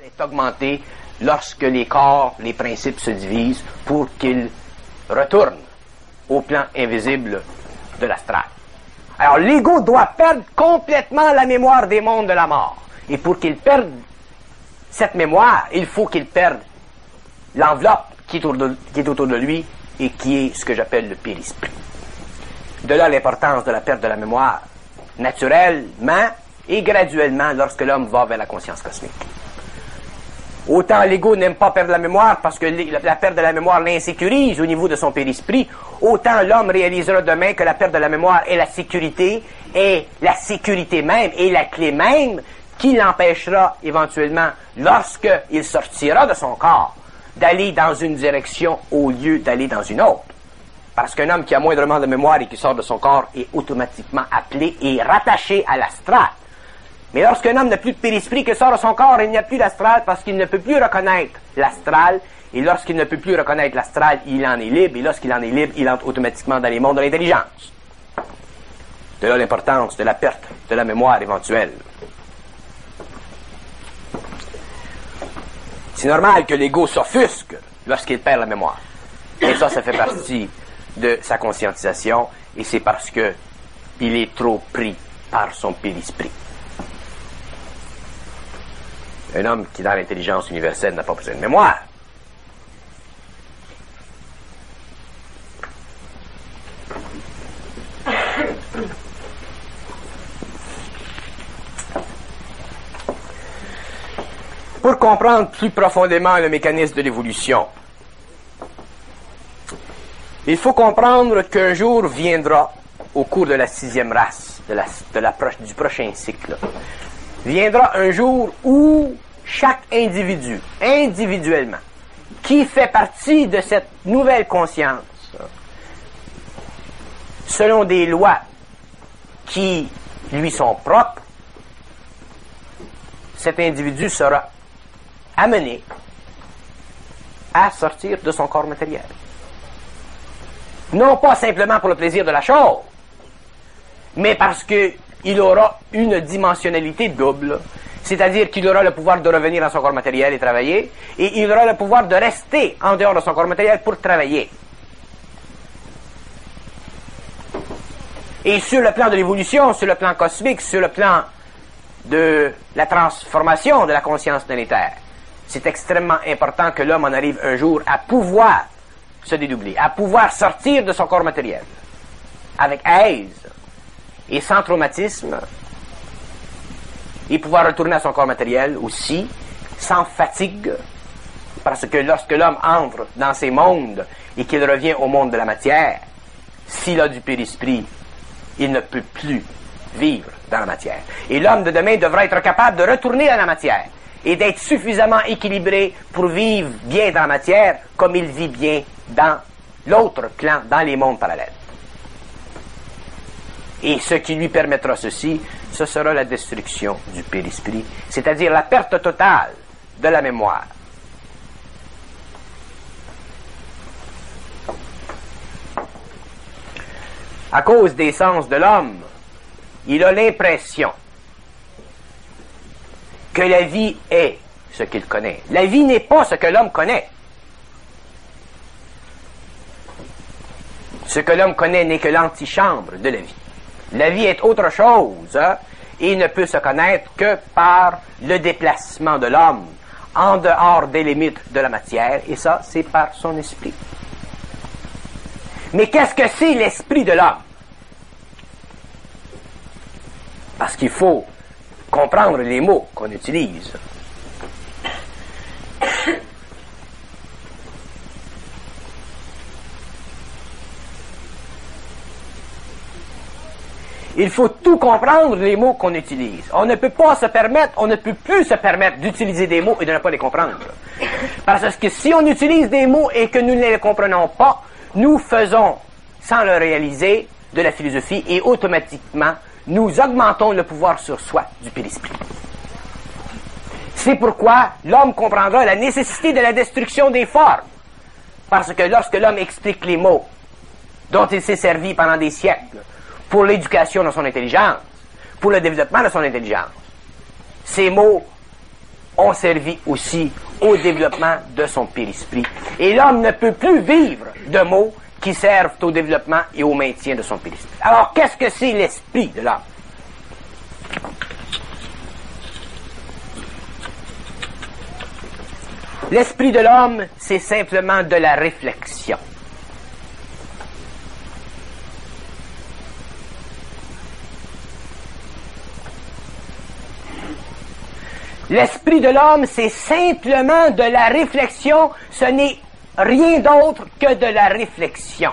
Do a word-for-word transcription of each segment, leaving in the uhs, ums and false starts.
est augmenté lorsque les corps, les principes se divisent pour qu'ils retournent au plan invisible de l'astral. Alors, l'ego doit perdre complètement la mémoire des mondes de la mort. Et pour qu'il perde cette mémoire, il faut qu'il perde l'enveloppe qui est autour de, qui est autour de lui et qui est ce que j'appelle le périsprit. De là l'importance de la perte de la mémoire, naturellement et graduellement lorsque l'homme va vers la conscience cosmique. Autant l'ego n'aime pas perdre la mémoire parce que la perte de la mémoire l'insécurise au niveau de son périsprit, autant l'homme réalisera demain que la perte de la mémoire est la sécurité, est la sécurité même, et la clé même qui l'empêchera éventuellement, lorsqu'il sortira de son corps, d'aller dans une direction au lieu d'aller dans une autre. Parce qu'un homme qui a moindrement de mémoire et qui sort de son corps est automatiquement appelé et rattaché à l'astral. Mais lorsqu'un homme n'a plus de périsprit que sort de son corps, il n'y a plus d'astral parce qu'il ne peut plus reconnaître l'astral. Et lorsqu'il ne peut plus reconnaître l'astral, il en est libre. Et lorsqu'il en est libre, il entre automatiquement dans les mondes de l'intelligence. De là l'importance de la perte de la mémoire éventuelle. C'est normal que l'ego s'offusque lorsqu'il perd la mémoire. Et ça, ça fait partie de sa conscientisation. Et c'est parce que il est trop pris par son périsprit. Un homme qui, dans l'intelligence universelle, n'a pas besoin de mémoire. Pour comprendre plus profondément le mécanisme de l'évolution, il faut comprendre qu'un jour viendra, au cours de la sixième race, de la, de la, du prochain cycle, viendra un jour où chaque individu, individuellement, qui fait partie de cette nouvelle conscience, selon des lois qui lui sont propres, cet individu sera amené à sortir de son corps matériel. Non pas simplement pour le plaisir de la chose, mais parce qu'il aura une dimensionnalité double, c'est-à-dire qu'il aura le pouvoir de revenir dans son corps matériel et travailler, et il aura le pouvoir de rester en dehors de son corps matériel pour travailler. Et sur le plan de l'évolution, sur le plan cosmique, sur le plan de la transformation de la conscience planétaire, c'est extrêmement important que l'homme en arrive un jour à pouvoir se dédoubler, à pouvoir sortir de son corps matériel avec aise et sans traumatisme, et pouvoir retourner à son corps matériel aussi, sans fatigue, parce que lorsque l'homme entre dans ces mondes et qu'il revient au monde de la matière, s'il a du périsprit, il ne peut plus vivre dans la matière. Et l'homme de demain devra être capable de retourner à la matière et d'être suffisamment équilibré pour vivre bien dans la matière comme il vit bien dans l'autre plan, dans les mondes parallèles. Et ce qui lui permettra ceci, ce sera la destruction du périsprit, c'est-à-dire la perte totale de la mémoire. À cause des sens de l'homme, il a l'impression que la vie est ce qu'il connaît. La vie n'est pas ce que l'homme connaît. Ce que l'homme connaît n'est que l'antichambre de la vie. La vie est autre chose, hein, et ne peut se connaître que par le déplacement de l'homme en dehors des limites de la matière, et ça, c'est par son esprit. Mais qu'est-ce que c'est l'esprit de l'homme? Parce qu'il faut comprendre les mots qu'on utilise. Il faut tout comprendre les mots qu'on utilise. On ne peut pas se permettre, on ne peut plus se permettre d'utiliser des mots et de ne pas les comprendre. Parce que si on utilise des mots et que nous ne les comprenons pas, nous faisons, sans le réaliser, de la philosophie et automatiquement, nous augmentons le pouvoir sur soi du périsprit. C'est pourquoi l'homme comprendra la nécessité de la destruction des formes. Parce que lorsque l'homme explique les mots dont il s'est servi pendant des siècles pour l'éducation de son intelligence, pour le développement de son intelligence, ces mots ont servi aussi au développement de son périsprit. Et l'homme ne peut plus vivre de mots qui servent au développement et au maintien de son périsprit. Alors, qu'est-ce que c'est l'esprit de l'homme? L'esprit de l'homme, c'est simplement de la réflexion. L'esprit de l'homme, c'est simplement de la réflexion, ce n'est rien d'autre que de la réflexion.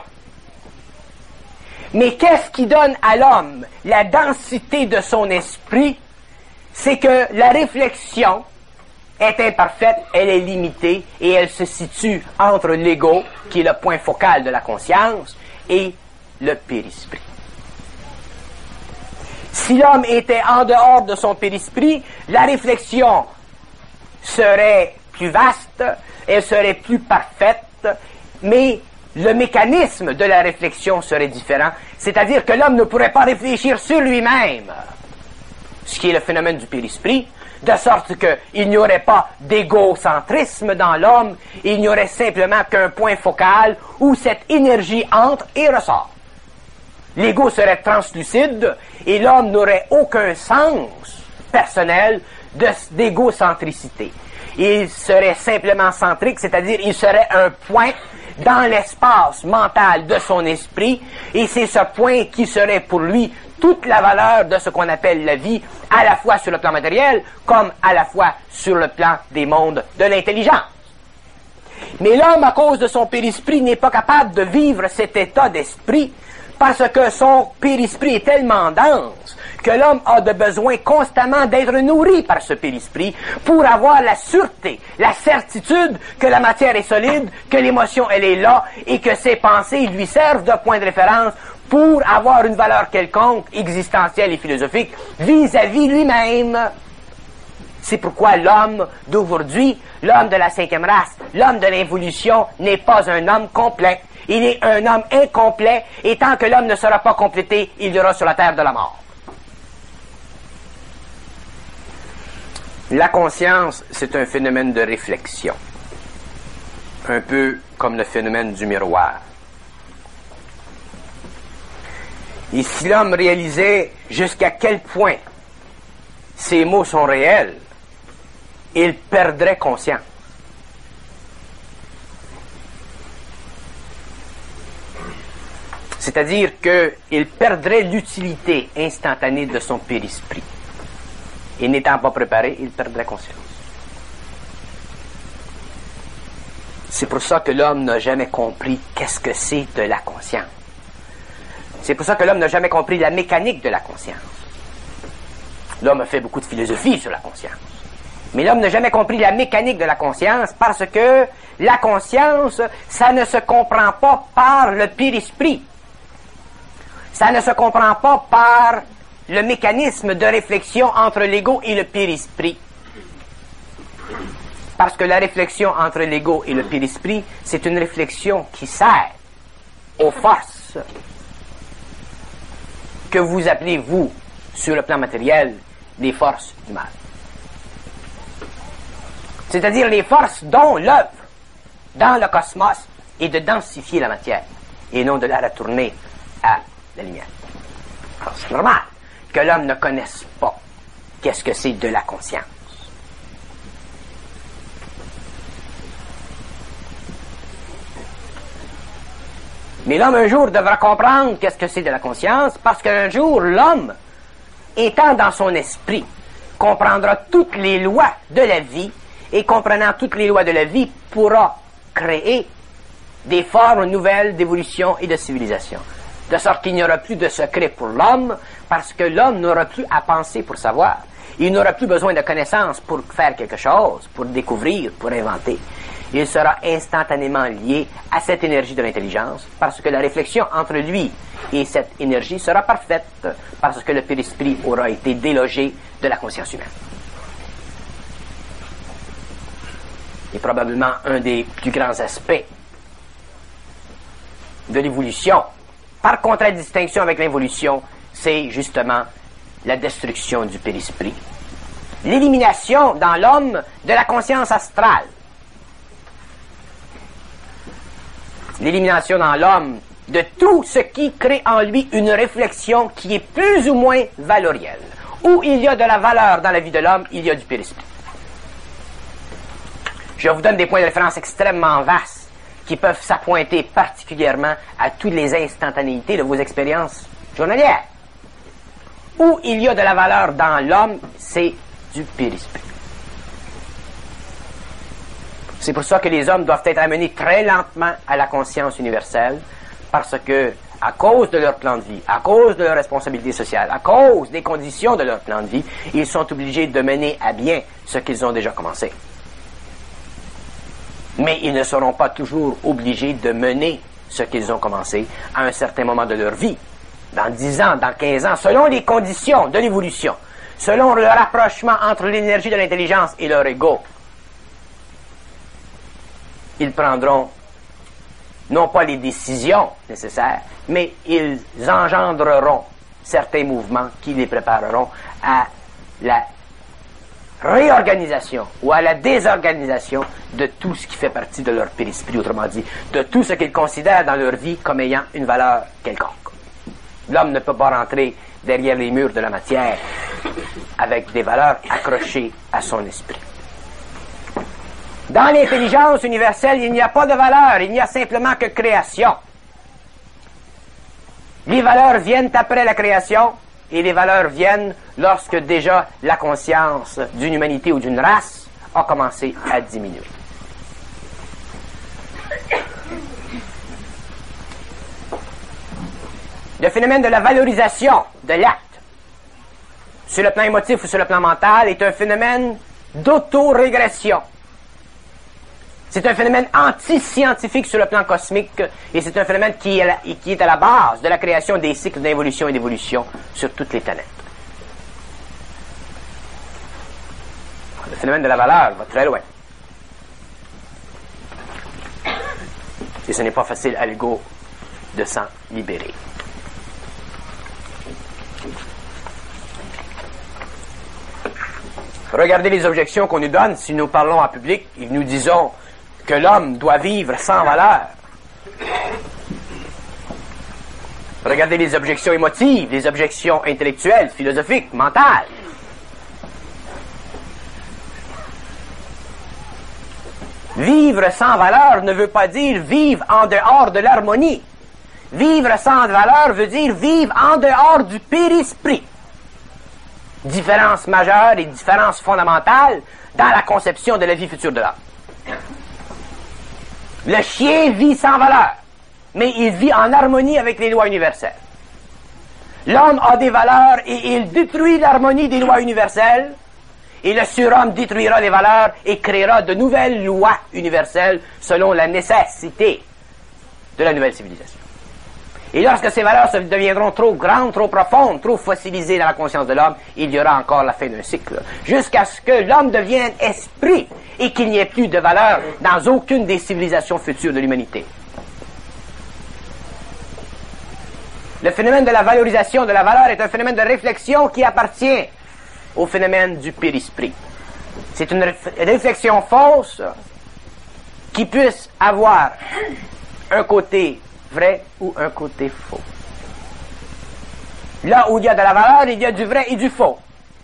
Mais qu'est-ce qui donne à l'homme la densité de son esprit? C'est que la réflexion est imparfaite, elle est limitée et elle se situe entre l'ego, qui est le point focal de la conscience, et le périsprit. Si l'homme était en dehors de son périsprit, la réflexion serait plus vaste, elle serait plus parfaite, mais le mécanisme de la réflexion serait différent, c'est-à-dire que l'homme ne pourrait pas réfléchir sur lui-même, ce qui est le phénomène du périsprit, de sorte qu'il n'y aurait pas d'égocentrisme dans l'homme, il n'y aurait simplement qu'un point focal où cette énergie entre et ressort. L'ego serait translucide et l'homme n'aurait aucun sens personnel de, d'égocentricité. Il serait simplement centrique, c'est-à-dire il serait un point dans l'espace mental de son esprit, et c'est ce point qui serait pour lui toute la valeur de ce qu'on appelle la vie, à la fois sur le plan matériel, comme à la fois sur le plan des mondes de l'intelligence. Mais l'homme, à cause de son périsprit, n'est pas capable de vivre cet état d'esprit, parce que son périsprit est tellement dense que l'homme a de besoin constamment d'être nourri par ce périsprit pour avoir la sûreté, la certitude que la matière est solide, que l'émotion elle est là et que ses pensées lui servent de point de référence pour avoir une valeur quelconque, existentielle et philosophique vis-à-vis lui-même. C'est pourquoi l'homme d'aujourd'hui, l'homme de la cinquième race, l'homme de l'évolution n'est pas un homme complet. Il est un homme incomplet, et tant que l'homme ne sera pas complété, il y aura sur la terre de la mort. La conscience, c'est un phénomène de réflexion, un peu comme le phénomène du miroir. Et si l'homme réalisait jusqu'à quel point ces mots sont réels, il perdrait conscience. C'est-à-dire qu'il perdrait l'utilité instantanée de son périsprit. Et n'étant pas préparé, il perdrait conscience. C'est pour ça que l'homme n'a jamais compris qu'est-ce que c'est de la conscience. C'est pour ça que l'homme n'a jamais compris la mécanique de la conscience. L'homme a fait beaucoup de philosophie sur la conscience. Mais l'homme n'a jamais compris la mécanique de la conscience parce que la conscience, ça ne se comprend pas par le périsprit. Ça ne se comprend pas par le mécanisme de réflexion entre l'ego et le périsprit. Parce que la réflexion entre l'ego et le périsprit, c'est une réflexion qui sert aux forces que vous appelez, vous, sur le plan matériel, les forces du mal. C'est-à-dire les forces dont l'œuvre dans le cosmos est de densifier la matière et non de la retourner à la lumière. Alors, c'est normal que l'homme ne connaisse pas qu'est-ce que c'est de la conscience. Mais l'homme un jour devra comprendre qu'est-ce que c'est de la conscience, parce qu'un jour l'homme, étant dans son esprit, comprendra toutes les lois de la vie, et comprenant toutes les lois de la vie, pourra créer des formes nouvelles d'évolution et de civilisation. De sorte qu'il n'y aura plus de secret pour l'homme, parce que l'homme n'aura plus à penser pour savoir. Il n'aura plus besoin de connaissances pour faire quelque chose, pour découvrir, pour inventer. Il sera instantanément lié à cette énergie de l'intelligence, parce que la réflexion entre lui et cette énergie sera parfaite, parce que le périsprit aura été délogé de la conscience humaine. Et probablement un des plus grands aspects de l'évolution, par contradistinction avec l'involution, c'est justement la destruction du périsprit. l'élimination dans l'homme de la conscience astrale. L'élimination dans l'homme de tout ce qui crée en lui une réflexion qui est plus ou moins valorielle. Où il y a de la valeur dans la vie de l'homme, il y a du périsprit. Je vous donne des points de référence extrêmement vastes qui peuvent s'appointer particulièrement à toutes les instantanéités de vos expériences journalières. Où il y a de la valeur dans l'homme, c'est du périsprit. C'est pour ça que les hommes doivent être amenés très lentement à la conscience universelle, parce que, à cause de leur plan de vie, à cause de leur responsabilité sociale, à cause des conditions de leur plan de vie, ils sont obligés de mener à bien ce qu'ils ont déjà commencé. Mais ils ne seront pas toujours obligés de mener ce qu'ils ont commencé à un certain moment de leur vie, dans dix ans, dans quinze ans, selon les conditions de l'évolution, selon le rapprochement entre l'énergie de l'intelligence et leur ego. Ils prendront non pas les décisions nécessaires, mais ils engendreront certains mouvements qui les prépareront à la réorganisation ou à la désorganisation de tout ce qui fait partie de leur périsprit, autrement dit, de tout ce qu'ils considèrent dans leur vie comme ayant une valeur quelconque. L'homme ne peut pas rentrer derrière les murs de la matière avec des valeurs accrochées à son esprit. Dans l'intelligence universelle, il n'y a pas de valeur, il n'y a simplement que création. Les valeurs viennent après la création, et les valeurs viennent lorsque déjà la conscience d'une humanité ou d'une race a commencé à diminuer. Le phénomène de la valorisation de l'acte, sur le plan émotif ou sur le plan mental, est un phénomène d'autorégression. C'est un phénomène anti-scientifique sur le plan cosmique, et c'est un phénomène qui est, la, qui est à la base de la création des cycles d'involution et d'évolution sur toutes les planètes. Le phénomène de la valeur va très loin. Et ce n'est pas facile à l'ego de s'en libérer. Regardez les objections qu'on nous donne si nous parlons en public et nous disons que l'homme doit vivre sans valeur. Regardez les objections émotives, les objections intellectuelles, philosophiques, mentales. Vivre sans valeur ne veut pas dire vivre en dehors de l'harmonie. Vivre sans valeur veut dire vivre en dehors du périsprit. Différence majeure et différence fondamentale dans la conception de la vie future de l'homme. Le chien vit sans valeur, mais il vit en harmonie avec les lois universelles. L'homme a des valeurs et il détruit l'harmonie des lois universelles, et le surhomme détruira les valeurs et créera de nouvelles lois universelles selon la nécessité de la nouvelle civilisation. Et lorsque ces valeurs deviendront trop grandes, trop profondes, trop fossilisées dans la conscience de l'homme, il y aura encore la fin d'un cycle, jusqu'à ce que l'homme devienne esprit et qu'il n'y ait plus de valeur dans aucune des civilisations futures de l'humanité. Le phénomène de la valorisation de la valeur est un phénomène de réflexion qui appartient au phénomène du périsprit. C'est une réf- réflexion fausse qui puisse avoir un côté vrai ou un côté faux. Là où il y a de la valeur, il y a du vrai et du faux.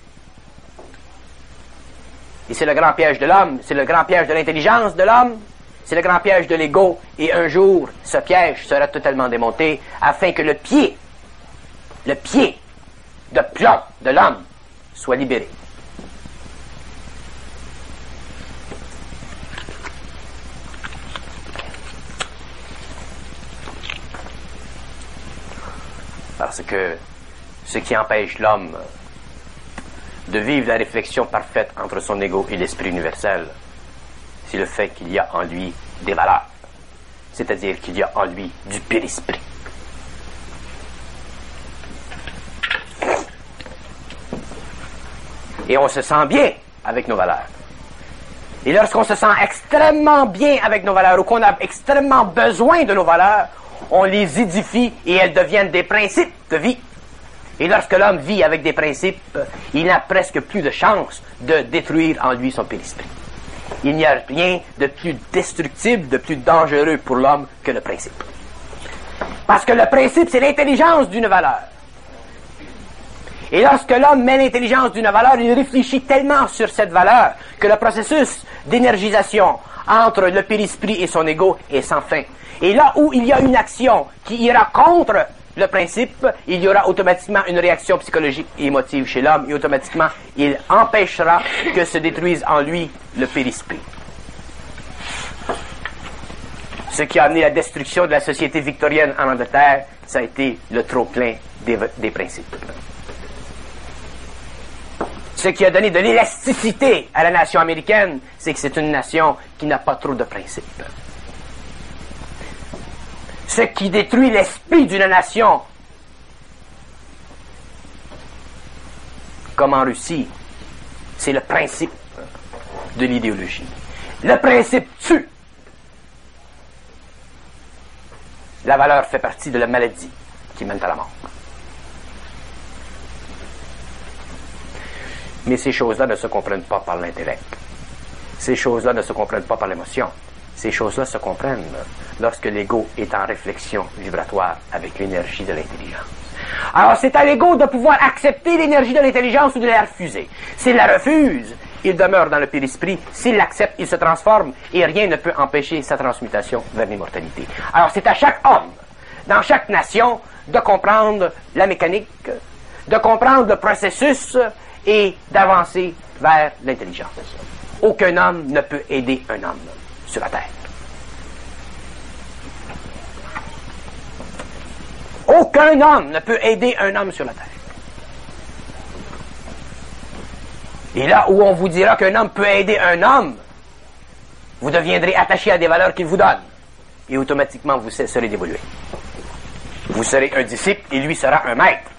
Et c'est le grand piège de l'homme, c'est le grand piège de l'intelligence de l'homme, c'est le grand piège de l'ego, et un jour, ce piège sera totalement démonté afin que le pied, le pied de plomb de l'homme soit libéré. Parce que ce qui empêche l'homme de vivre la réflexion parfaite entre son ego et l'esprit universel, c'est le fait qu'il y a en lui des valeurs. C'est-à-dire qu'il y a en lui du périsprit. Et on se sent bien avec nos valeurs. Et lorsqu'on se sent extrêmement bien avec nos valeurs, ou qu'on a extrêmement besoin de nos valeurs, on les édifie et elles deviennent des principes de vie. Et lorsque l'homme vit avec des principes, il n'a presque plus de chance de détruire en lui son périsprit. Il n'y a rien de plus destructible, de plus dangereux pour l'homme que le principe. Parce que le principe, c'est l'intelligence d'une valeur. Et lorsque l'homme met l'intelligence d'une valeur, il réfléchit tellement sur cette valeur que le processus d'énergisation entre le périsprit et son ego est sans fin. Et là où il y a une action qui ira contre le principe, il y aura automatiquement une réaction psychologique et émotive chez l'homme et automatiquement il empêchera que se détruise en lui le périsprit. Ce qui a amené la destruction de la société victorienne en Angleterre, ça a été le trop-plein des, des principes. Ce qui a donné de l'élasticité à la nation américaine, c'est que c'est une nation qui n'a pas trop de principes. Ce qui détruit l'esprit d'une nation, comme en Russie, c'est le principe de l'idéologie. Le principe tue. La valeur fait partie de la maladie qui mène à la mort. Mais ces choses-là ne se comprennent pas par l'intellect. Ces choses-là ne se comprennent pas par l'émotion. Ces choses-là se comprennent lorsque l'ego est en réflexion vibratoire avec l'énergie de l'intelligence. Alors, c'est à l'ego de pouvoir accepter l'énergie de l'intelligence ou de la refuser. S'il la refuse, il demeure dans le périsprit. S'il l'accepte, il se transforme et rien ne peut empêcher sa transmutation vers l'immortalité. Alors, c'est à chaque homme, dans chaque nation, de comprendre la mécanique, de comprendre le processus et d'avancer vers l'intelligence. Aucun homme ne peut aider un homme sur la terre. Aucun homme ne peut aider un homme sur la terre. Et là où on vous dira qu'un homme peut aider un homme, vous deviendrez attaché à des valeurs qu'il vous donne. Et automatiquement, vous cesserez d'évoluer. Vous serez un disciple et lui sera un maître.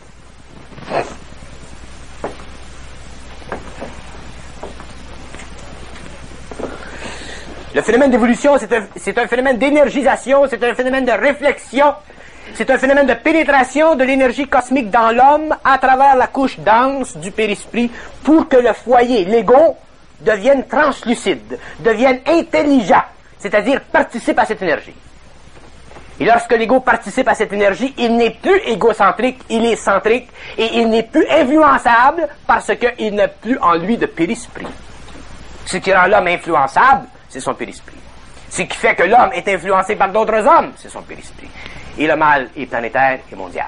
Le phénomène d'évolution, c'est un, c'est un phénomène d'énergisation, c'est un phénomène de réflexion, c'est un phénomène de pénétration de l'énergie cosmique dans l'homme à travers la couche dense du périsprit pour que le foyer, l'ego, devienne translucide, devienne intelligent, c'est-à-dire participe à cette énergie. Et lorsque l'ego participe à cette énergie, il n'est plus égocentrique, il est centrique, et il n'est plus influençable parce qu'il n'a plus en lui de périsprit. Ce qui rend l'homme influençable, c'est son périsprit. Ce qui fait que l'homme est influencé par d'autres hommes, c'est son périsprit. Et le mal est planétaire et mondial.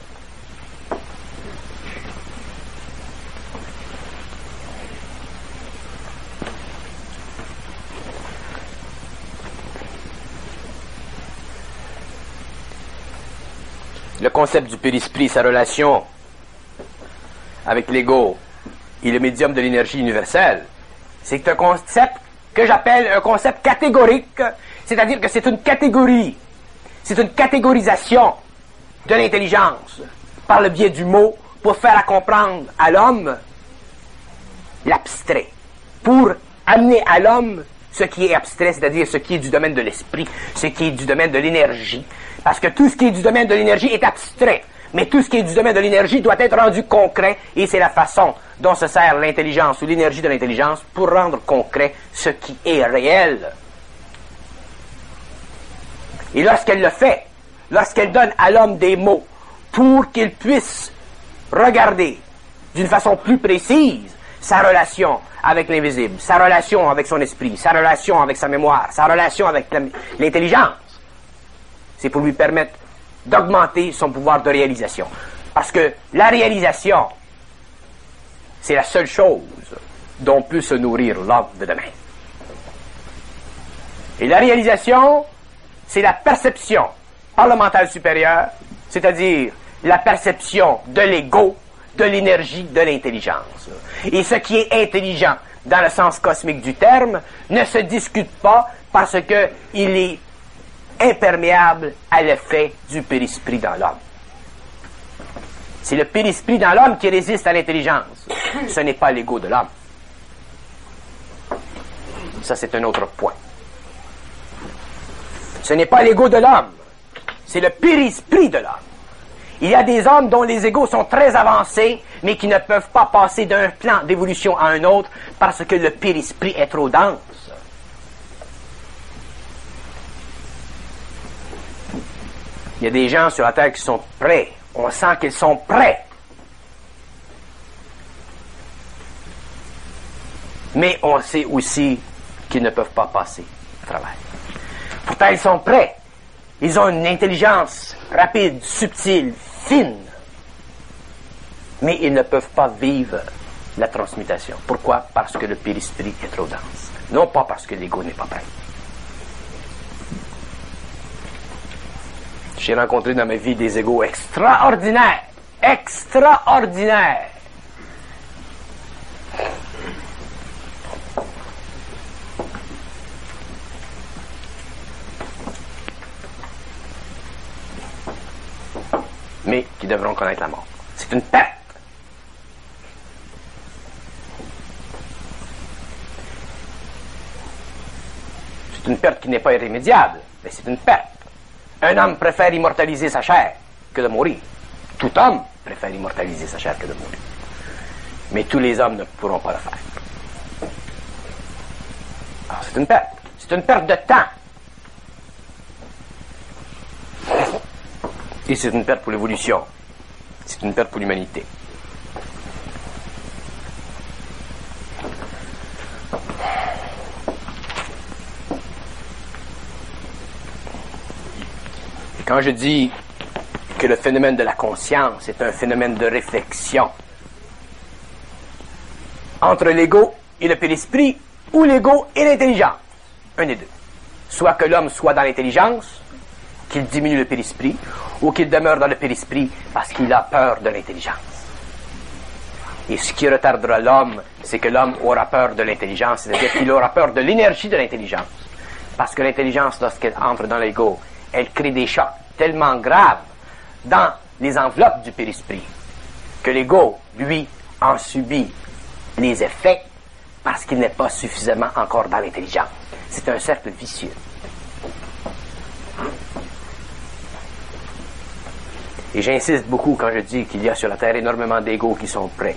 Le concept du périsprit, sa relation avec l'ego et le médium de l'énergie universelle, c'est un concept que j'appelle un concept catégorique, c'est-à-dire que c'est une catégorie, c'est une catégorisation de l'intelligence par le biais du mot pour faire comprendre à l'homme l'abstrait, pour amener à l'homme ce qui est abstrait, c'est-à-dire ce qui est du domaine de l'esprit, ce qui est du domaine de l'énergie, parce que tout ce qui est du domaine de l'énergie est abstrait, mais tout ce qui est du domaine de l'énergie doit être rendu concret, et c'est la façon dont se sert l'intelligence ou l'énergie de l'intelligence pour rendre concret ce qui est réel. Et lorsqu'elle le fait, lorsqu'elle donne à l'homme des mots pour qu'il puisse regarder d'une façon plus précise sa relation avec l'invisible, sa relation avec son esprit, sa relation avec sa mémoire, sa relation avec l'intelligence, c'est pour lui permettre d'augmenter son pouvoir de réalisation. Parce que la réalisation, c'est la seule chose dont peut se nourrir l'homme de demain. Et la réalisation, c'est la perception par le mental supérieur, c'est-à-dire la perception de l'ego, de l'énergie, de l'intelligence. Et ce qui est intelligent, dans le sens cosmique du terme, ne se discute pas parce que il est imperméable à l'effet du périsprit dans l'homme. C'est le périsprit dans l'homme qui résiste à l'intelligence. Ce n'est pas l'ego de l'homme. Ça, c'est un autre point. Ce n'est pas l'ego de l'homme. C'est le périsprit de l'homme. Il y a des hommes dont les égos sont très avancés, mais qui ne peuvent pas passer d'un plan d'évolution à un autre parce que le périsprit est trop dense. Il y a des gens sur la Terre qui sont prêts. On sent qu'ils sont prêts. Mais on sait aussi qu'ils ne peuvent pas passer à travers. Pourtant, ils sont prêts. Ils ont une intelligence rapide, subtile, fine. Mais ils ne peuvent pas vivre la transmutation. Pourquoi? Parce que le périsprit est trop dense. Non pas parce que l'ego n'est pas prêt. J'ai rencontré dans ma vie des égos extraordinaires. Extraordinaires. Mais qui devront connaître la mort. C'est une perte. C'est une perte qui n'est pas irrémédiable, mais c'est une perte. Un homme préfère immortaliser sa chair que de mourir. Tout homme préfère immortaliser sa chair que de mourir. Mais tous les hommes ne pourront pas le faire. Alors c'est une perte. C'est une perte de temps. Et c'est une perte pour l'évolution. C'est une perte pour l'humanité. Et quand je dis que le phénomène de la conscience est un phénomène de réflexion entre l'ego et le périsprit, ou l'ego et l'intelligence, un des deux. Soit que l'homme soit dans l'intelligence, qu'il diminue le périsprit, ou qu'il demeure dans le périsprit parce qu'il a peur de l'intelligence. Et ce qui retardera l'homme, c'est que l'homme aura peur de l'intelligence, c'est-à-dire qu'il aura peur de l'énergie de l'intelligence. Parce que l'intelligence, lorsqu'elle entre dans l'ego, elle crée des chocs tellement graves dans les enveloppes du périsprit que l'ego, lui, en subit les effets parce qu'il n'est pas suffisamment encore dans l'intelligence. C'est un cercle vicieux. Et j'insiste beaucoup quand je dis qu'il y a sur la Terre énormément d'égos qui sont prêts.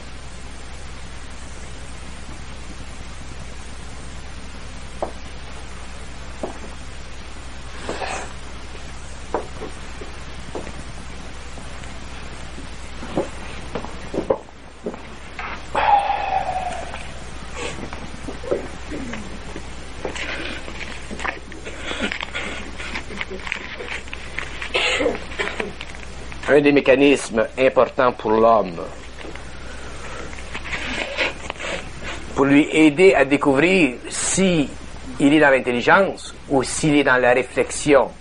Un des mécanismes importants pour l'homme, pour lui aider à découvrir si il est dans l'intelligence ou s'il est dans la réflexion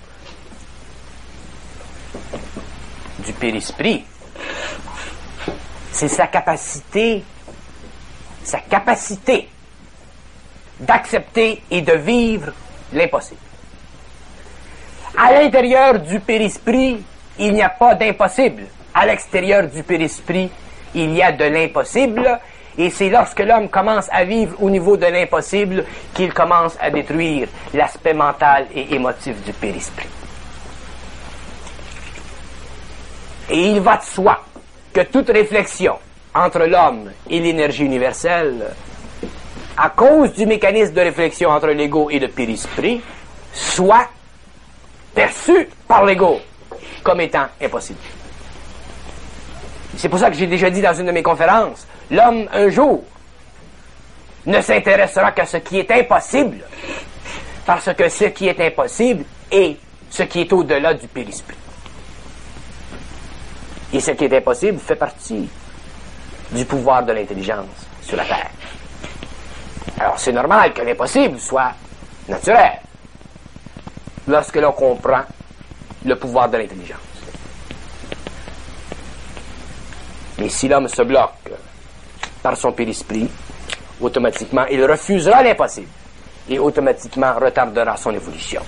du périsprit, c'est sa capacité, sa capacité d'accepter et de vivre l'impossible. À l'intérieur du périsprit, il n'y a pas d'impossible. À l'extérieur du périsprit, il y a de l'impossible, et c'est lorsque l'homme commence à vivre au niveau de l'impossible qu'il commence à détruire l'aspect mental et émotif du périsprit. Et il va de soi que toute réflexion entre l'homme et l'énergie universelle, à cause du mécanisme de réflexion entre l'ego et le périsprit, soit perçue par l'ego comme étant impossible. C'est pour ça que j'ai déjà dit dans une de mes conférences, l'homme, un jour, ne s'intéressera qu'à ce qui est impossible, parce que ce qui est impossible est ce qui est au-delà du périsprit. Et ce qui est impossible fait partie du pouvoir de l'intelligence sur la Terre. Alors c'est normal que l'impossible soit naturel, lorsque l'on comprend le pouvoir de l'intelligence. Mais si l'homme se bloque par son périsprit, automatiquement, il refusera l'impossible et automatiquement retardera son évolution.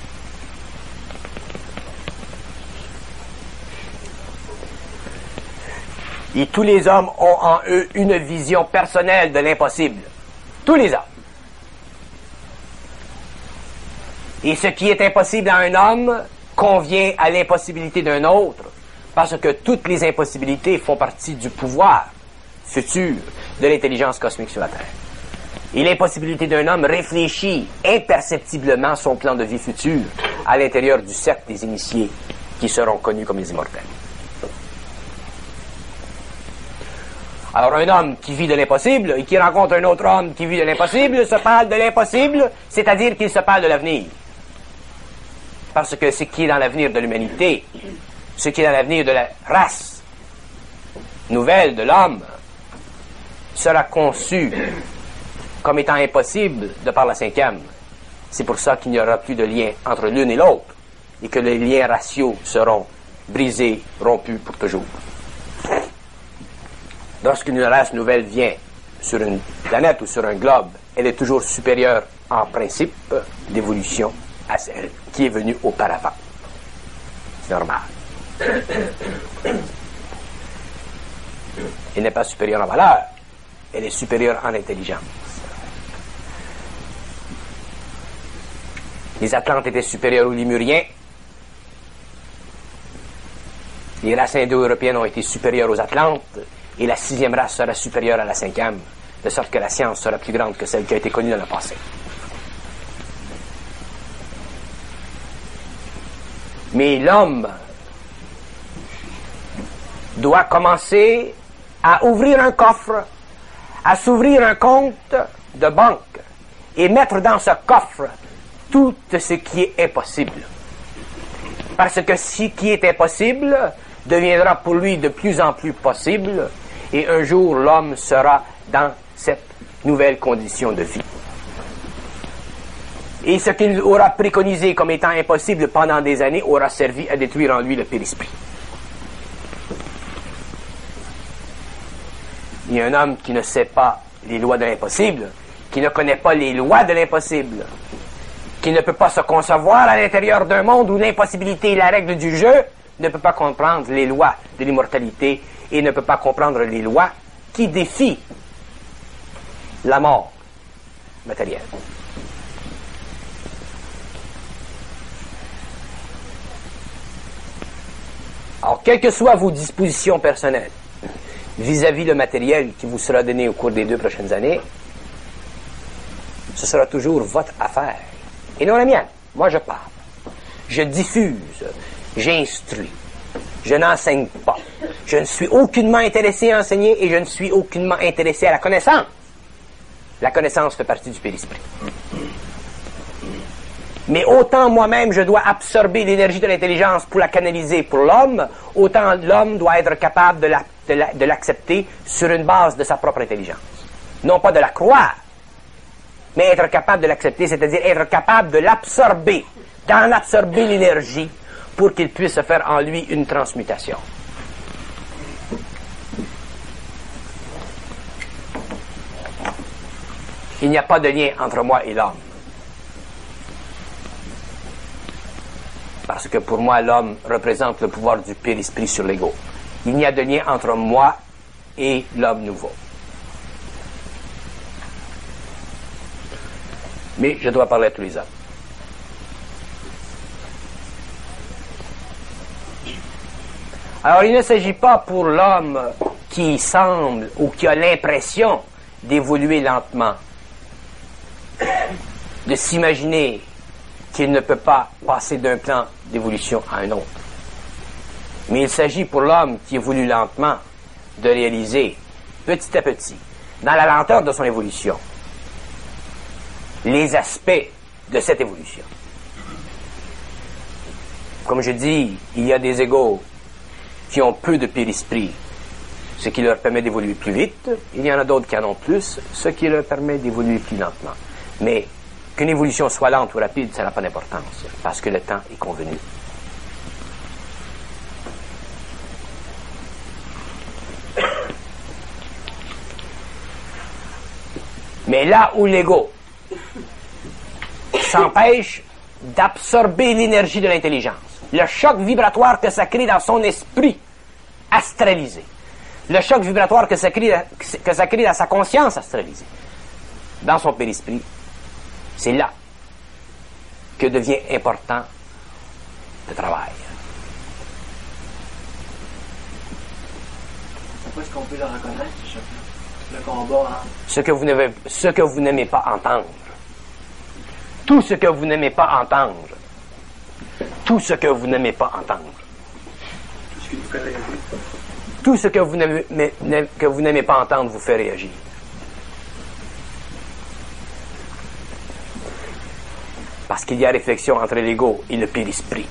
Et tous les hommes ont en eux une vision personnelle de l'impossible. Tous les hommes. Et ce qui est impossible à un homme convient à l'impossibilité d'un autre, Parce que toutes les impossibilités font partie du pouvoir futur de l'intelligence cosmique sur la Terre. Et l'impossibilité d'un homme réfléchit imperceptiblement son plan de vie futur à l'intérieur du cercle des initiés qui seront connus comme les immortels. Alors un homme qui vit de l'impossible et qui rencontre un autre homme qui vit de l'impossible se parle de l'impossible, c'est-à-dire qu'il se parle de l'avenir. Parce que ce qui est dans l'avenir de l'humanité, ce qui est dans l'avenir de la race nouvelle de l'homme, sera conçu comme étant impossible de par la cinquième. C'est pour ça qu'il n'y aura plus de lien entre l'une et l'autre et que les liens raciaux seront brisés, rompus pour toujours. Lorsqu'une race nouvelle vient sur une planète ou sur un globe, elle est toujours supérieure en principe d'évolution à celle qui est venue auparavant. C'est normal. Elle n'est pas supérieure en valeur, elle est supérieure en intelligence. Les Atlantes étaient supérieures aux Lémuriens. Les races indo-européennes ont été supérieures aux Atlantes. Et la sixième race sera supérieure à la cinquième, de sorte que la science sera plus grande que celle qui a été connue dans le passé. Mais l'homme doit commencer à ouvrir un coffre, à s'ouvrir un compte de banque et mettre dans ce coffre tout ce qui est impossible. Parce que ce qui est impossible deviendra pour lui de plus en plus possible, et un jour l'homme sera dans cette nouvelle condition de vie. Et ce qu'il aura préconisé comme étant impossible pendant des années aura servi à détruire en lui le périsprit. Il y a un homme qui ne sait pas les lois de l'impossible, qui ne connaît pas les lois de l'impossible, qui ne peut pas se concevoir à l'intérieur d'un monde où l'impossibilité est la règle du jeu, ne peut pas comprendre les lois de l'immortalité et ne peut pas comprendre les lois qui défient la mort matérielle. Alors, quelles que soient vos dispositions personnelles vis-à-vis le matériel qui vous sera donné au cours des deux prochaines années, ce sera toujours votre affaire et non la mienne. Moi, je parle. Je diffuse. J'instruis. Je n'enseigne pas. Je ne suis aucunement intéressé à enseigner et je ne suis aucunement intéressé à la connaissance. La connaissance fait partie du périsprit. Mais autant moi-même je dois absorber l'énergie de l'intelligence pour la canaliser pour l'homme, autant l'homme doit être capable de, la, de, la, de l'accepter sur une base de sa propre intelligence. Non pas de la croire, mais être capable de l'accepter, c'est-à-dire être capable de l'absorber, d'en absorber l'énergie pour qu'il puisse se faire en lui une transmutation. Il n'y a pas de lien entre moi et l'homme. Parce que pour moi, l'homme représente le pouvoir du périsprit sur l'ego. Il n'y a de lien entre moi et l'homme nouveau. Mais je dois parler à tous les hommes. Alors, il ne s'agit pas pour l'homme qui semble ou qui a l'impression d'évoluer lentement, de s'imaginer qu'il ne peut pas passer d'un plan d'évolution à un autre. Mais il s'agit pour l'homme qui évolue lentement de réaliser petit à petit, dans la lenteur de son évolution, les aspects de cette évolution. Comme je dis, il y a des égos qui ont peu de périsprit, ce qui leur permet d'évoluer plus vite. Il y en a d'autres qui en ont plus, ce qui leur permet d'évoluer plus lentement. Mais qu'une évolution soit lente ou rapide, ça n'a pas d'importance, parce que le temps est convenu. Mais là où l'ego s'empêche d'absorber l'énergie de l'intelligence, le choc vibratoire que ça crée dans son esprit astralisé, le choc vibratoire que ça crée, que ça crée dans sa conscience astralisée, dans son périsprit, c'est là que devient important le travail. Pourquoi est-ce qu'on peut le reconnaître, le combat entre... Ce que vous n'avez, ce que vous n'aimez pas entendre. Tout ce que vous n'aimez pas entendre. Tout ce que vous n'aimez pas entendre. Tout ce qui vous fait réagir. Tout ce que vous n'aimez, que vous n'aimez pas entendre vous fait réagir. Parce qu'il y a réflexion entre l'ego et le périsprit.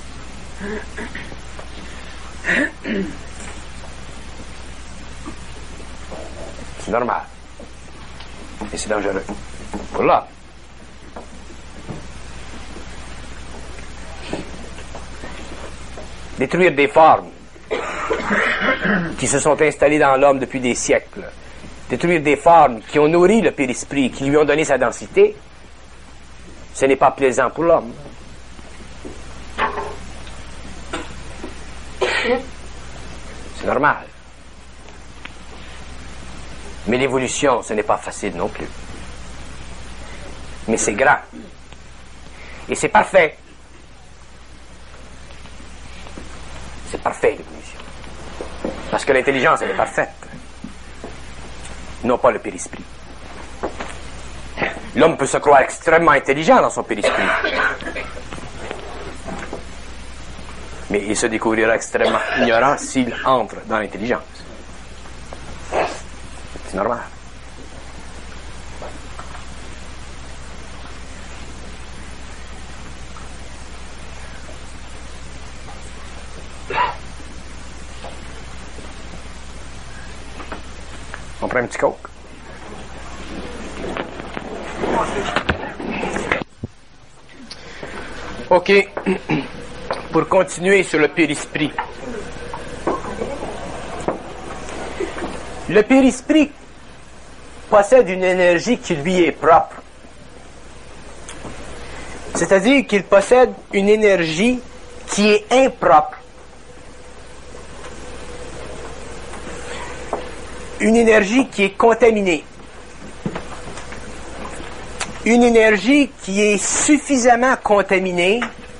C'est normal. Et c'est dangereux. Voilà. Détruire des formes qui se sont installées dans l'homme depuis des siècles. Détruire des formes qui ont nourri le périsprit, qui lui ont donné sa densité, ce n'est pas plaisant pour l'homme. C'est normal. Mais l'évolution, ce n'est pas facile non plus. Mais c'est grand. Et c'est parfait. C'est parfait, l'évolution. Parce que l'intelligence, elle est parfaite. Non pas le périsprit. L'homme peut se croire extrêmement intelligent dans son périsprit. Mais il se découvrira extrêmement ignorant s'il entre dans l'intelligence. C'est normal. On prend un petit coke. OK. Pour continuer sur le périsprit. Le périsprit possède une énergie qui lui est propre. C'est-à-dire qu'il possède une énergie qui est impropre. Une énergie qui est contaminée. Une énergie qui est suffisamment contaminée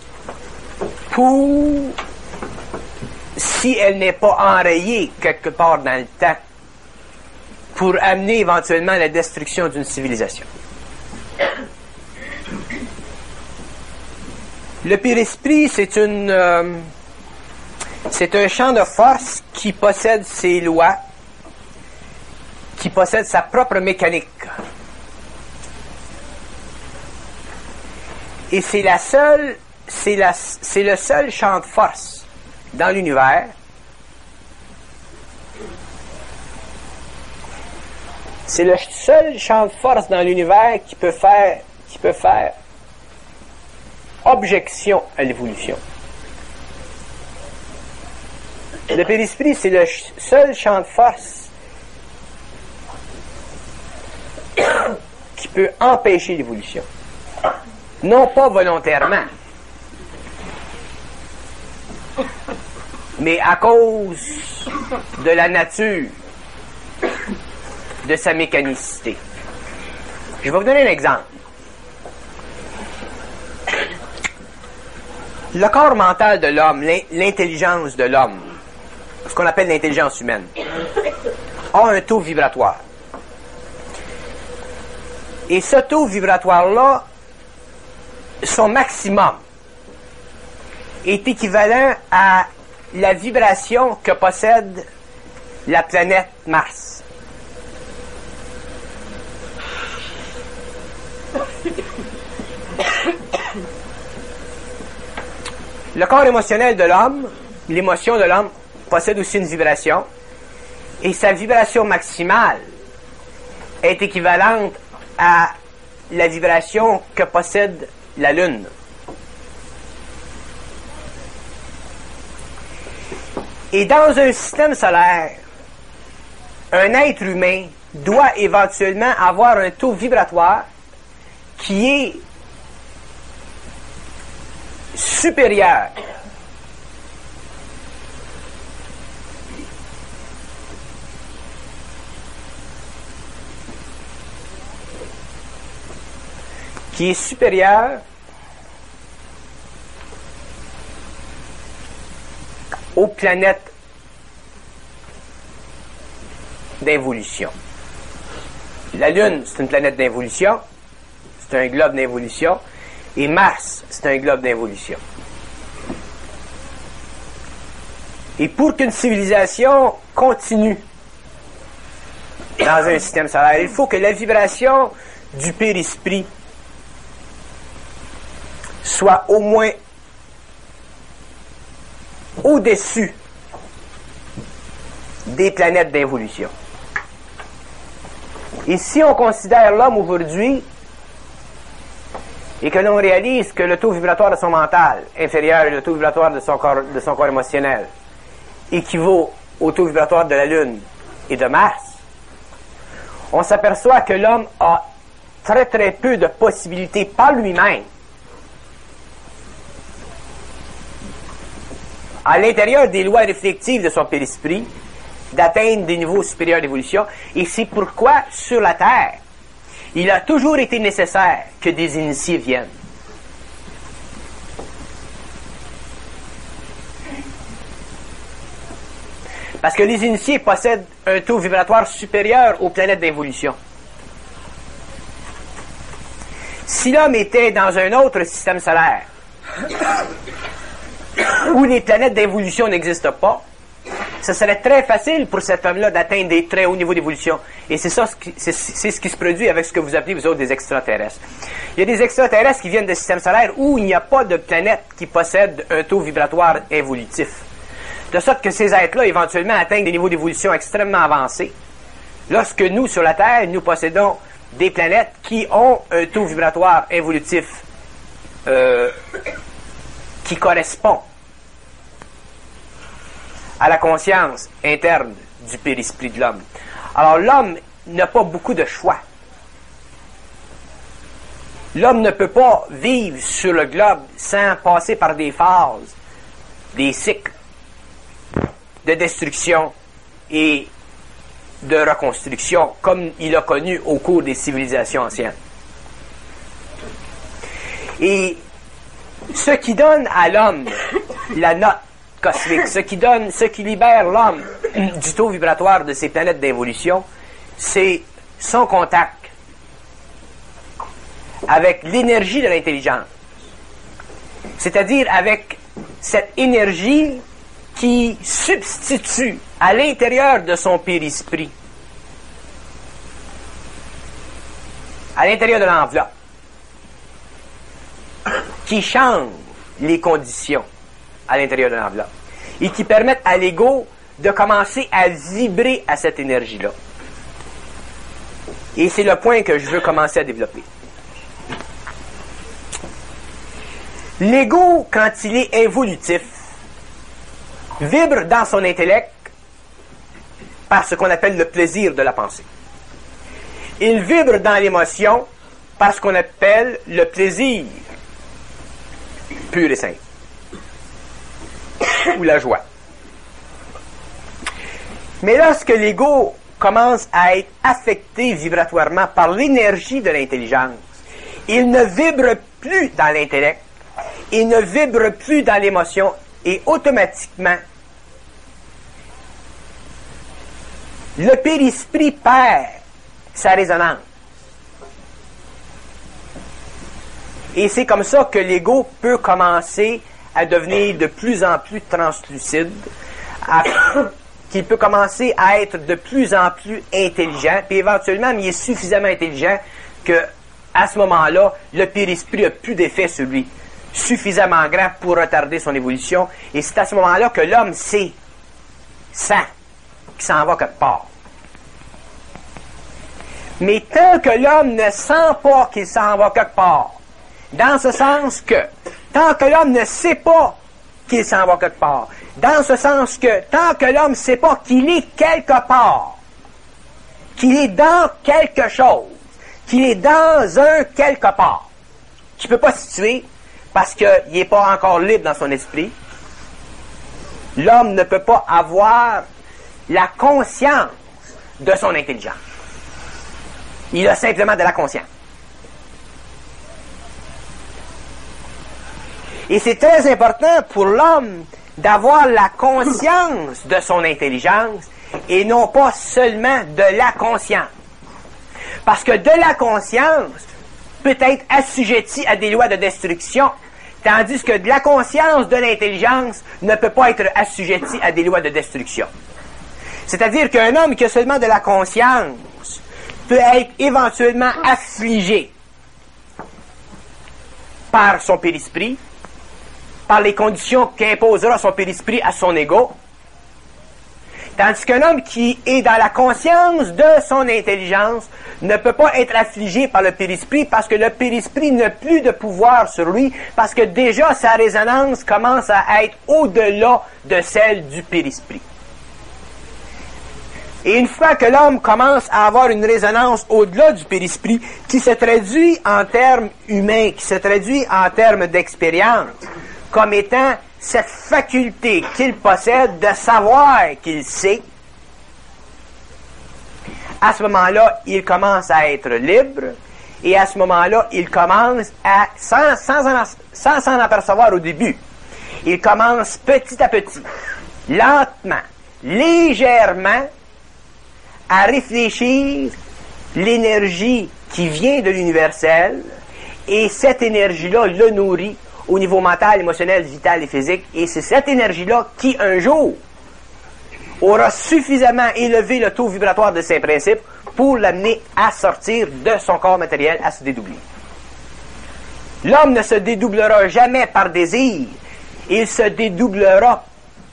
pour, si elle n'est pas enrayée quelque part dans le temps, pour amener éventuellement la destruction d'une civilisation. Le périsprit, c'est une, euh, c'est un champ de force qui possède ses lois, qui possède sa propre mécanique. Et c'est la seule, c'est la, c'est le seul champ de force dans l'univers C'est le seul champ de force dans l'univers qui peut faire, qui peut faire objection à l'évolution. Le périsprit, c'est le seul champ de force qui peut empêcher l'évolution. Non pas volontairement, mais à cause de la nature de sa mécanicité. Je vais vous donner un exemple. Le corps mental de l'homme, l'intelligence de l'homme, ce qu'on appelle l'intelligence humaine, a un taux vibratoire. Et ce taux vibratoire-là, son maximum, est équivalent à la vibration que possède la planète Mars. Le corps émotionnel de l'homme, l'émotion de l'homme, possède aussi une vibration, et sa vibration maximale est équivalente à la vibration que possède la Lune. Et dans un système solaire, un être humain doit éventuellement avoir un taux vibratoire qui est supérieur qui est supérieur aux planètes d'involution. La Lune, c'est une planète d'involution, c'est un globe d'involution, et Mars, c'est un globe d'involution. Et pour qu'une civilisation continue dans un système solaire, il faut que la vibration du périsprit soit au moins au-dessus des planètes d'involution. Et si on considère l'homme aujourd'hui et que l'on réalise que le taux vibratoire de son mental inférieur au taux vibratoire de son corps, de son corps émotionnel équivaut au taux vibratoire de la Lune et de Mars, on s'aperçoit que l'homme a très très peu de possibilités par lui-même à l'intérieur des lois réflectives de son périsprit d'atteindre des niveaux supérieurs d'évolution, et c'est pourquoi sur la Terre il a toujours été nécessaire que des initiés viennent. Parce que les initiés possèdent un taux vibratoire supérieur aux planètes d'involution. Si l'homme était dans un autre système solaire où les planètes d'involution n'existent pas, ce serait très facile pour cet homme-là d'atteindre des très hauts niveaux d'évolution. Et c'est ça, c'est, c'est ce qui se produit avec ce que vous appelez, vous autres, des extraterrestres. Il y a des extraterrestres qui viennent de systèmes solaires où il n'y a pas de planète qui possède un taux vibratoire évolutif. De sorte que ces êtres-là, éventuellement, atteignent des niveaux d'évolution extrêmement avancés. Lorsque nous, sur la Terre, nous possédons des planètes qui ont un taux vibratoire évolutif euh, qui correspond à la conscience interne du périsprit de l'homme. Alors l'homme n'a pas beaucoup de choix. L'homme ne peut pas vivre sur le globe sans passer par des phases, des cycles de destruction et de reconstruction, comme il a connu au cours des civilisations anciennes. Et ce qui donne à l'homme la note cosmique, ce qui donne, ce qui libère l'homme du taux vibratoire de ces planètes d'évolution, c'est son contact avec l'énergie de l'intelligence. C'est-à-dire avec cette énergie qui substitue à l'intérieur de son périsprit, à l'intérieur de l'enveloppe, qui change les conditions à l'intérieur de l'enveloppe et qui permettent à l'ego de commencer à vibrer à cette énergie-là. Et c'est le point que je veux commencer à développer. L'ego, quand il est évolutif, vibre dans son intellect par ce qu'on appelle le plaisir de la pensée. Il vibre dans l'émotion par ce qu'on appelle le plaisir pur et simple, ou la joie. Mais lorsque l'ego commence à être affecté vibratoirement par l'énergie de l'intelligence, il ne vibre plus dans l'intellect, il ne vibre plus dans l'émotion, et automatiquement, le périsprit perd sa résonance. Et c'est comme ça que l'ego peut commencer à devenir de plus en plus translucide, à, qu'il peut commencer à être de plus en plus intelligent, puis éventuellement, il est suffisamment intelligent que, à ce moment-là, le périsprit n'a plus d'effet sur lui, suffisamment grand pour retarder son évolution, et c'est à ce moment-là que l'homme sait, sent, qu'il s'en va quelque part. Mais tant que l'homme ne sent pas qu'il s'en va quelque part, dans ce sens que, tant que l'homme ne sait pas qu'il s'en va quelque part, dans ce sens que, tant que l'homme ne sait pas qu'il est quelque part, qu'il est dans quelque chose, qu'il est dans un quelque part, qu'il ne peut pas se situer parce qu'il n'est pas encore libre dans son esprit, l'homme ne peut pas avoir la conscience de son intelligence. Il a simplement de la conscience. Et c'est très important pour l'homme d'avoir la conscience de son intelligence et non pas seulement de la conscience. Parce que de la conscience peut être assujettie à des lois de destruction, tandis que de la conscience de l'intelligence ne peut pas être assujettie à des lois de destruction. C'est-à-dire qu'un homme qui a seulement de la conscience peut être éventuellement affligé par son périsprit, par les conditions qu'imposera son périsprit à son ego, tandis qu'un homme qui est dans la conscience de son intelligence ne peut pas être affligé par le périsprit parce que le périsprit n'a plus de pouvoir sur lui, parce que déjà sa résonance commence à être au-delà de celle du périsprit. Et une fois que l'homme commence à avoir une résonance au-delà du périsprit, qui se traduit en termes humains, qui se traduit en termes d'expérience, comme étant cette faculté qu'il possède de savoir qu'il sait, à ce moment-là, il commence à être libre, et à ce moment-là, il commence à, sans, sans, en, sans s'en apercevoir au début, il commence petit à petit, lentement, légèrement, à réfléchir l'énergie qui vient de l'universel, et cette énergie-là le nourrit au niveau mental, émotionnel, vital et physique, et c'est cette énergie-là qui, un jour, aura suffisamment élevé le taux vibratoire de ses principes pour l'amener à sortir de son corps matériel, à se dédoubler. L'homme ne se dédoublera jamais par désir, il se dédoublera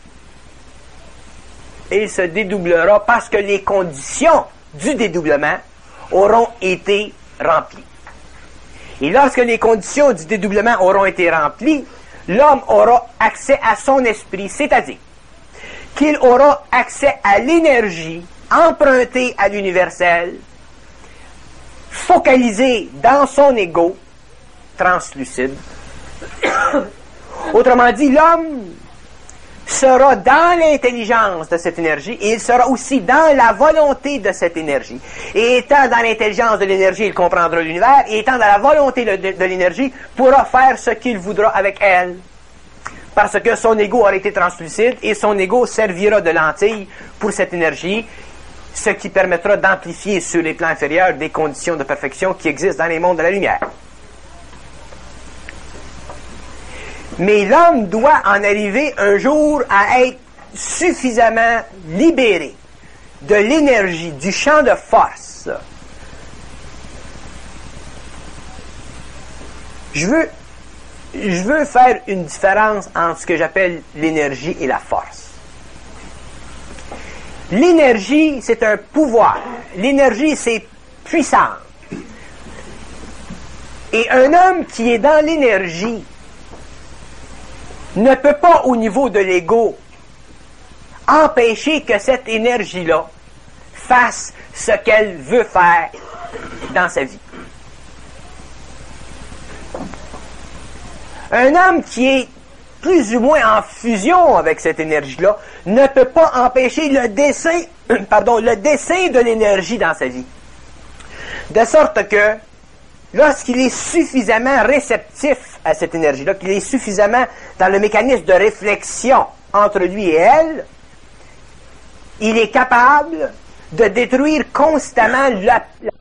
il se dédoublera parce que les conditions du dédoublement auront été remplies. Et lorsque les conditions du dédoublement auront été remplies, l'homme aura accès à son esprit, c'est-à-dire qu'il aura accès à l'énergie empruntée à l'universel, focalisée dans son ego translucide. Autrement dit, l'homme sera dans l'intelligence de cette énergie et il sera aussi dans la volonté de cette énergie. Et étant dans l'intelligence de l'énergie, il comprendra l'univers, et étant dans la volonté de, de, de l'énergie, pourra faire ce qu'il voudra avec elle. Parce que son ego aura été translucide et son ego servira de lentille pour cette énergie, ce qui permettra d'amplifier sur les plans inférieurs des conditions de perfection qui existent dans les mondes de la lumière. Mais l'homme doit en arriver un jour à être suffisamment libéré de l'énergie, du champ de force. Je veux, je veux faire une différence entre ce que j'appelle l'énergie et la force. L'énergie, c'est un pouvoir. L'énergie, c'est puissant. Et un homme qui est dans l'énergie ne peut pas, au niveau de l'ego, empêcher que cette énergie-là fasse ce qu'elle veut faire dans sa vie. Un homme qui est plus ou moins en fusion avec cette énergie-là ne peut pas empêcher le dessin, pardon, le dessin de l'énergie dans sa vie. De sorte que, lorsqu'il est suffisamment réceptif à cette énergie-là, qu'il est suffisamment dans le mécanisme de réflexion entre lui et elle, il est capable de détruire constamment la, la